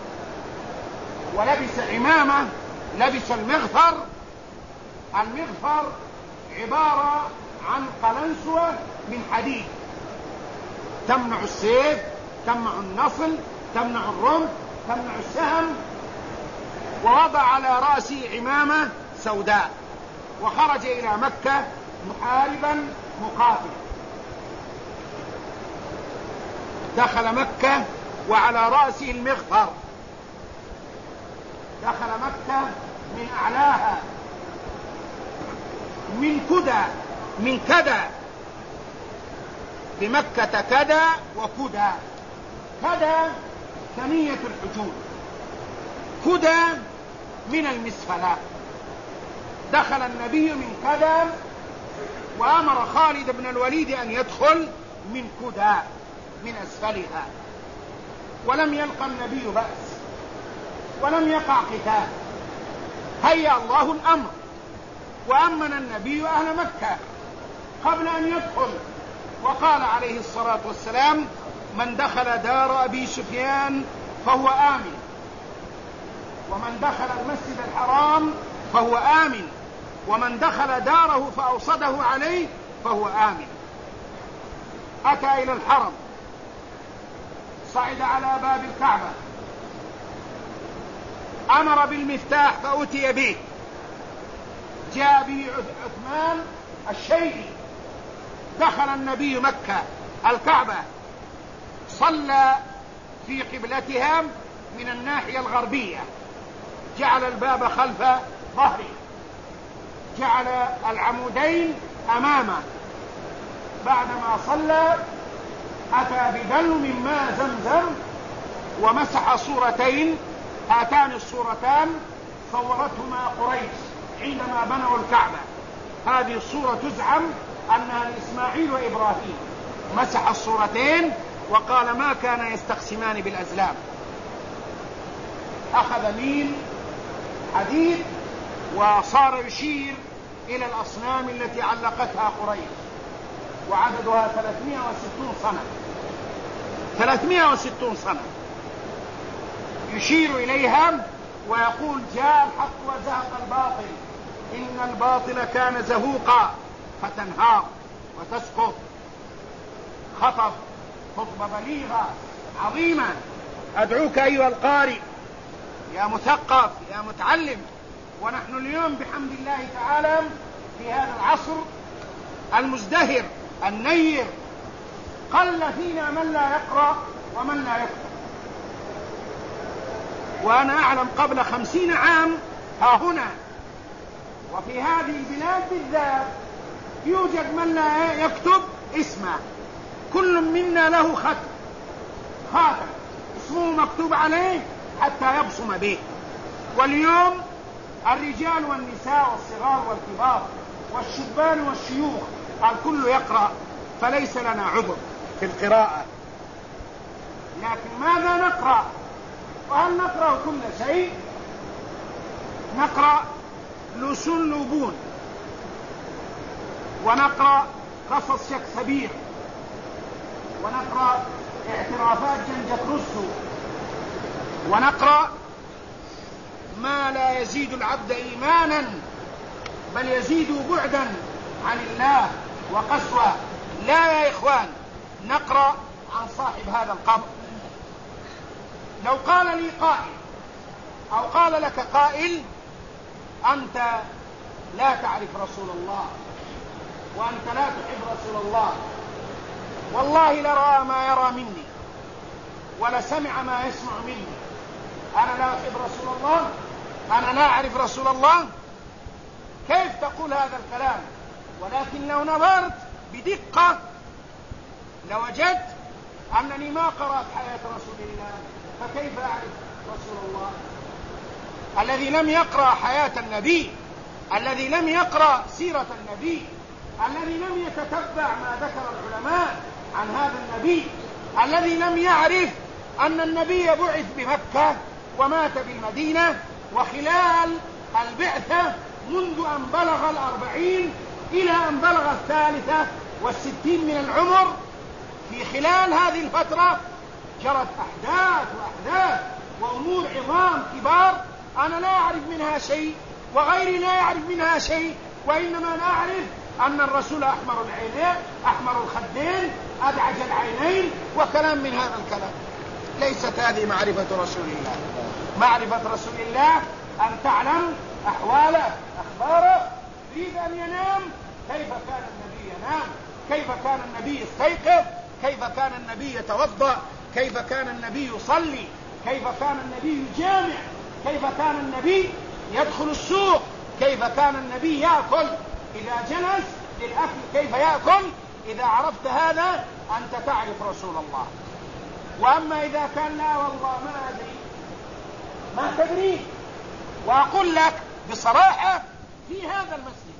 ولبس عمامة، لبس المغفر. المغفر عبارة عن قلنسوة من حديد تمنع السيف، تمنع النصل، تمنع الرمح، تمنع السهم. ووضع على رأسه عمامة سوداء، وخرج إلى مكة محاربا مقاتلا. دخل مكة وعلى رأسه المغفر، دخل مكة من أعلاها، من كدى، بمكة كدى وكدى. كدى ثنية الحجول، كدى من المسفلات. دخل النبي من كدى وأمر خالد بن الوليد أن يدخل من كدى من أسفلها، ولم يلقى النبي بأس ولم يقع قتال. هيأ الله الأمر وأمن النبي أهل مكة قبل أن يدخل، وقال عليه الصلاة والسلام: من دخل دار أبي سفيان فهو آمن، ومن دخل المسجد الحرام فهو آمن، ومن دخل داره فأوصده عليه فهو آمن. أتى إلى الحرم، صعد على باب الكعبة، أمر بالمفتاح فأتي به، جاء به عثمان الشيبي، دخل النبي مكة الكعبة، صلى في قبلتها من الناحية الغربية، جعل الباب خلف ظهره، جعل العمودين أمامه، بعدما صلى أتى بدلو من ماء زمزم ومسح صورتين، هاتان الصورتان صورتهما قريش عندما بنوا الكعبة. هذه الصورة تزعم أنها لإسماعيل وإبراهيم، مسح الصورتين وقال ما كان يستقسمان بالأزلام. أخذ ميل حديد وصار يشير إلى الأصنام التي علقتها قريش، وعددها 360 سنة، 360 سنة يشير إليها ويقول جاء الحق وزهق الباطل إن الباطل كان زهوقا، فتنهار وتسقط. خطب خطبة بليغة عظيمة. أدعوك أيها القارئ يا مثقف يا متعلم، ونحن اليوم بحمد الله تعالى في هذا العصر المزدهر النير، قل فينا من لا يقرأ ومن لا يكتب. وأنا أعلم قبل 50 عام ها هنا وفي هذه البلاد بالذات يوجد من لا يكتب اسمه، كل منا له خاتم اسمه مكتوب عليه حتى يبصم به. واليوم الرجال والنساء والصغار والكبار والشبان والشيوخ الكل يقرأ، فليس لنا عذر في القراءة. لكن ماذا نقرأ؟ وهل نقرأ كل شيء؟ نقرأ لسون لوبون، ونقرأ قصص شكسبير، ونقرأ اعترافات جنجة روسو، ونقرأ ما لا يزيد العبد إيمانا بل يزيد بعدا عن الله وقسوة. لا يا إخوان، نقرأ عن صاحب هذا القبر. لو قال لي قائل أو قال لك قائل أنت لا تعرف رسول الله وأنت لا تحب رسول الله، والله لرأى ما يرى مني ولسمع ما يسمع مني، أنا لا أحب رسول الله، أنا لا أعرف رسول الله، كيف تقول هذا الكلام؟ ولكن لو نظرت بدقة لوجدت أنني ما قرأت حياة رسول الله، فكيف أعرف رسول الله؟ الذي لم يقرأ حياة النبي، الذي لم يقرأ سيرة النبي، الذي لم يتتبع ما ذكر العلماء عن هذا النبي، الذي لم يعرف أن النبي بعث بمكة ومات بالمدينة، وخلال البعثة منذ أن بلغ 40 إلى أن بلغ 63 من العمر، في خلال هذه الفترة جرت أحداث وأحداث وأمور عظام كبار، أنا لا أعرف منها شيء وغيري لا يعرف منها شيء، وإنما نعرف أن الرسول أحمر العينين، أحمر الخدين، أدعج العينين، وكلام من هذا الكلام. ليست هذه معرفة رسول الله. معرفة رسول الله أن تعلم أحواله، أخباره. يريد أن ينام، كيف كان النبي ينام، كيف كان النبي يستيقظ، كيف كان النبي يتوضأ، كيف كان النبي يصلي، كيف كان النبي يجامع، كيف كان النبي يدخل السوق، كيف كان النبي يأكل إذا جلس للأكل، كيف يأكل. إذا عرفت هذا أنت تعرف رسول الله. وأما إذا كان لا والله ما أدري، ما تدري. وأقول لك بصراحة في هذا المسجد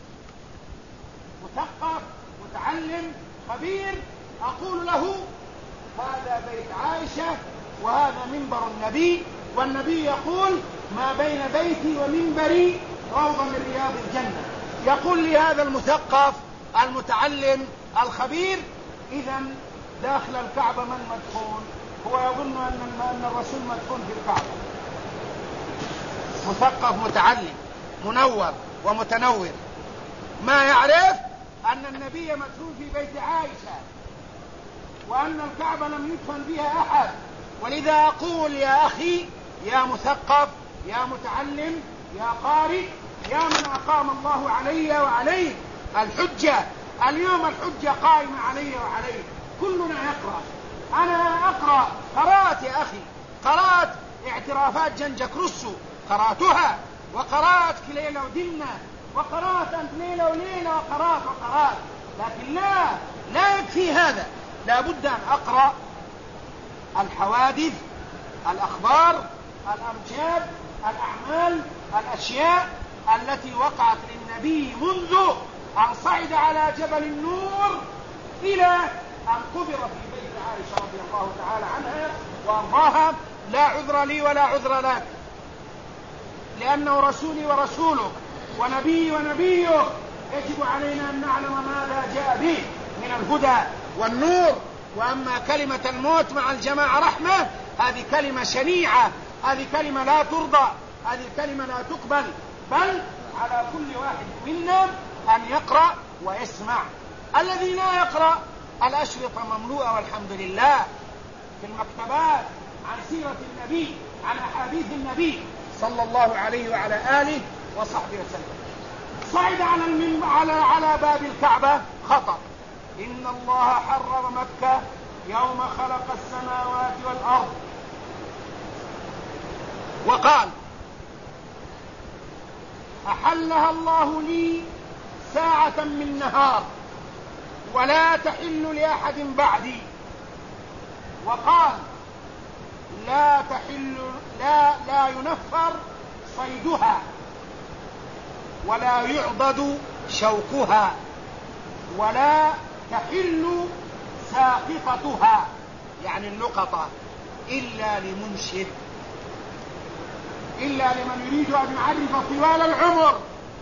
مثقف متعلم خبير، أقول له هذا بيت عائشة وهذا منبر النبي، والنبي يقول ما بين بيتي ومنبري روضة من رياض الجنة. يقول لي هذا المثقف المتعلم الخبير إذن داخل الكعبة من مدفون؟ هو يظن أن الرسول مدفون في الكعبة، مثقف متعلم منور ومتنور، ما يعرف أن النبي مدفون في بيت عائشة وأن الكعبة لم يدفن فيها أحد. ولذا أقول يا أخي، يا مثقف، يا متعلم، يا قارئ، يا من أقام الله علي وعليك الحجة، اليوم الحجة قائمة علي وعليك، كلنا يقرأ. أنا أقرأ، قرأت يا أخي، قرأت اعترافات جنجك روسو، قرأتها، وقرأت كليلة ودمنة، وقرأت أنت ليلة وليلة، وقرأت، لكن لا يكفي هذا، لا بد أن أقرأ الحوادث، الأخبار، الأرجاب، الأعمال، الأشياء التي وقعت للنبي منذ أن صعد على جبل النور إلى أن قبر في بيت عائشة رضي الله تعالى عنها وأرضاها. لا عذر لي ولا عذر لك، لأنه رسولي ورسولك ونبي ونبيك، يجب علينا أن نعلم ماذا جاء به من الهدى والنور. وأما كلمة الموت مع الجماعة رحمة، هذه كلمة شنيعة، هذه كلمة لا ترضى، هذه كلمة لا تقبل، بل على كل واحد منا أن يقرأ ويسمع. الذي لا يقرأ، الأشرطة مملوءة والحمد لله في المكتبات عن سيرة النبي، عن أحاديث النبي صلى الله عليه وعلى آله وصحبه وسلم. صعد على باب الكعبة خطأ. إن الله حرر مكة يوم خلق السماوات والأرض، وقال: أحلها الله لي ساعة من نهار ولا تحل لأحد بعدي. وقال: لا ينفر صيدها ولا يعضد شوكها ولا تحل ساقطتها، يعني اللقطة، إلا لمنشد، إلا لمن يريد أن يعرف طوال العمر،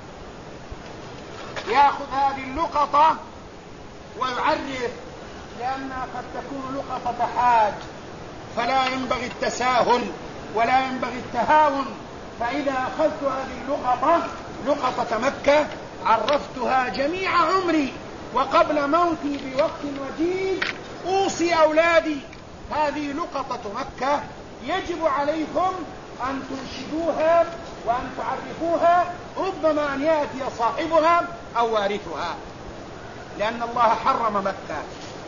يأخذ هذه اللقطة ويعرف، لأنها قد تكون لقطة حاج، فلا ينبغي التساهل ولا ينبغي التهاون. فإذا أخذت هذه اللقطة، لقطة مكة، عرفتها جميع عمري، وقبل موتي بوقت وجيز أوصي أولادي: هذه لقطة مكة، يجب عليكم أن تنشدوها وأن تعرفوها، ربما أن يأتي صاحبها أو وارثها، لأن الله حرم مكة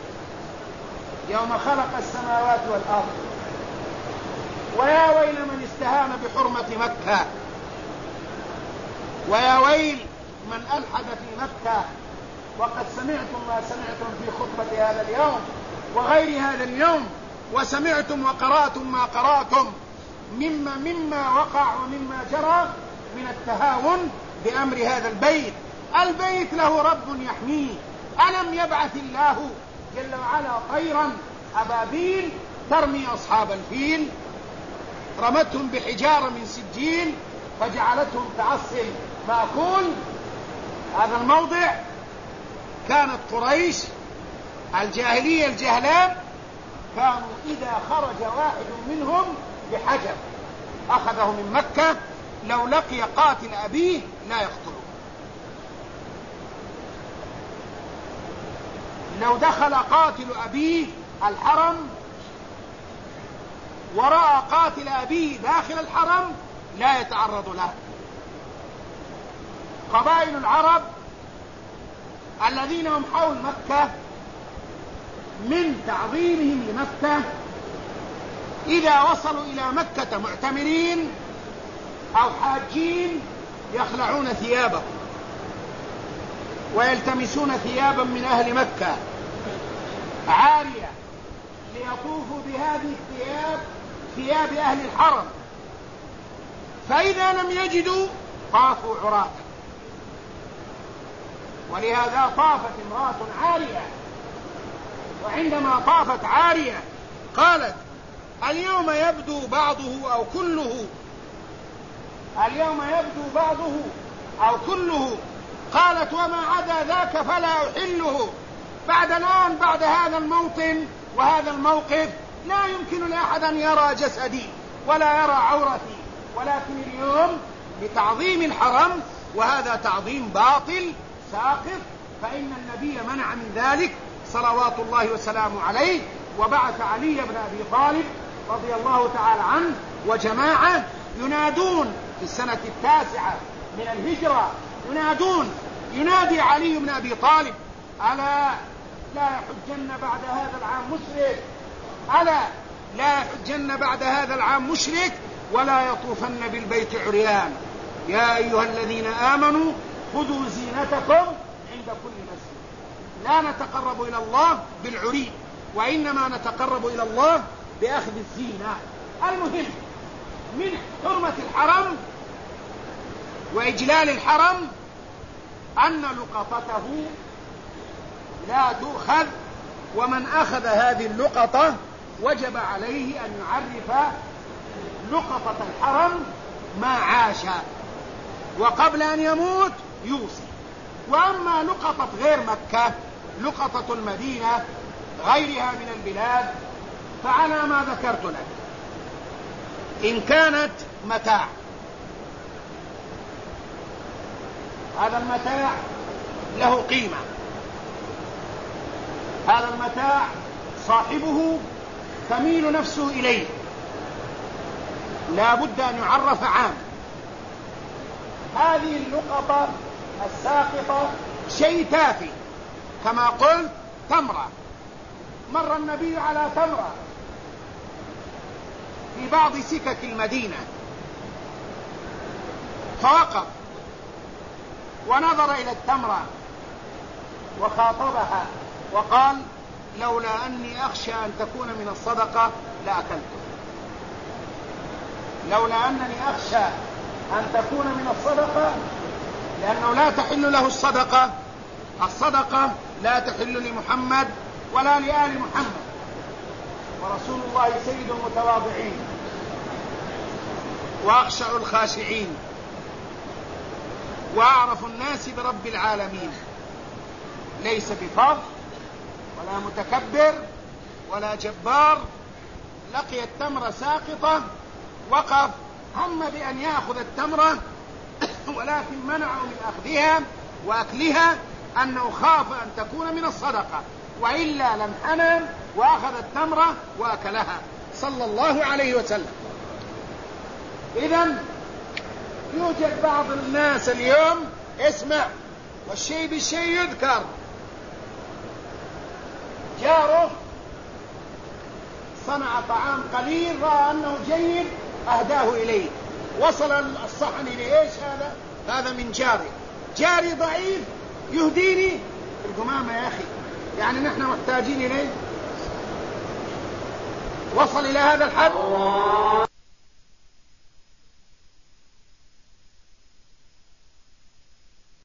يوم خلق السماوات والأرض. ويا ويل من استهان بحرمة مكة، ويا ويل من ألحد في مكة. وقد سمعتم ما سمعتم في خطبة هذا اليوم وغير هذا اليوم، وسمعتم وقرأتم ما قرأتم مما وقع ومما جرى من التهاون بأمر هذا البيت. البيت له رب يحميه. ألم يبعث الله جل وعلا طيرا أبابيل ترمي أصحاب الفيل، رمتهم بحجارة من سجيل فجعلتهم كعصف مأكول. هذا الموضع كانت قريش الجاهلية الجهلاء كانوا إذا خرج واحد منهم بحجر أخذه من مكة، لو لقي قاتل أبيه لا يقتله. لو دخل قاتل أبيه الحرم ورأى قاتل أبيه داخل الحرم لا يتعرض له. قبائل العرب الذين هم حول مكة من تعظيمهم لمكة، إذا وصلوا إلى مكة معتمرين أو حاجين يخلعون ثيابهم ويلتمسون ثيابا من أهل مكة عارية ليطوفوا بهذه الثياب، ثياب أهل الحرم، فإذا لم يجدوا طافوا عراة. ولهذا طافت امرأة عارية، وعندما طافت عارية قالت: اليوم يبدو بعضه أو كله، اليوم يبدو بعضه أو كله. قالت: وما عدا ذاك فلا أحله. بعد الآن، بعد هذا الموطن وهذا الموقف لا يمكن لأحد أن يرى جسدي ولا يرى عورتي، ولكن اليوم لتعظيم الحرم، وهذا تعظيم باطل ساقط، فإن النبي منع من ذلك صلوات الله وسلامه عليه، وبعث علي بن أبي طالب رضي الله تعالى عنه وجماعة ينادون في السنة 9 من الهجرة، ينادي علي بن أبي طالب: ألا لا يحجن بعد هذا العام مشرك، ألا لا يحجن بعد هذا العام مشرك ولا يطوفن بالبيت عريان، يا أيها الذين آمنوا خذوا زينتكم عند كل مسجد. لا نتقرب إلى الله بالعري، وإنما نتقرب إلى الله بأخذ الزينة. المهم من حرمة الحرم وإجلال الحرم أن لقطته لا تؤخذ، ومن أخذ هذه اللقطة وجب عليه أن يعرف لقطة الحرم ما عاش، وقبل أن يموت يوصي. وأما لقطة غير مكة، لقطة المدينة غيرها من البلاد، فعلى ما ذكرت لك، إن كانت متاع، هذا المتاع له قيمة، هذا المتاع صاحبه تميل نفسه إليه، لا بد أن يعرف عام. هذه اللقطة الساقطة شيء تافه، كما قلت تمرة، مر النبي على تمرة في بعض سكك المدينة، فوقف ونظر إلى التمرة وخاطبها وقال: لولا أني أخشى أن تكون من الصدقة لأكلته، لولا أنني أخشى أن تكون من الصدقة، لأنه لا تحل له الصدقة، الصدقة لا تحل لمحمد ولا لآل محمد، ورسول الله سيد المتواضعين وأخشع الخاشعين وأعرف الناس برب العالمين، ليس بفظ ولا متكبر ولا جبار. لقي التمرة ساقطة، وقف، هم بأن يأخذ التمرة، ولكن منعه من أخذها وأكلها، أنه خاف أن تكون من الصدقة، وإلا لم أنم وأخذ التمرة وأكلها صلى الله عليه وسلم. إذن يوجد بعض الناس اليوم، اسمع، والشيء بالشيء يذكر، جاره صنع طعام قليل، رأى أنه جيد، أهداه إليه، وصل الصحن إليه، إيش هذا؟ هذا من جاري، جاري ضعيف يهديني القمامة يا أخي، يعني نحن محتاجين إليه؟ وصل إلى هذا الحد.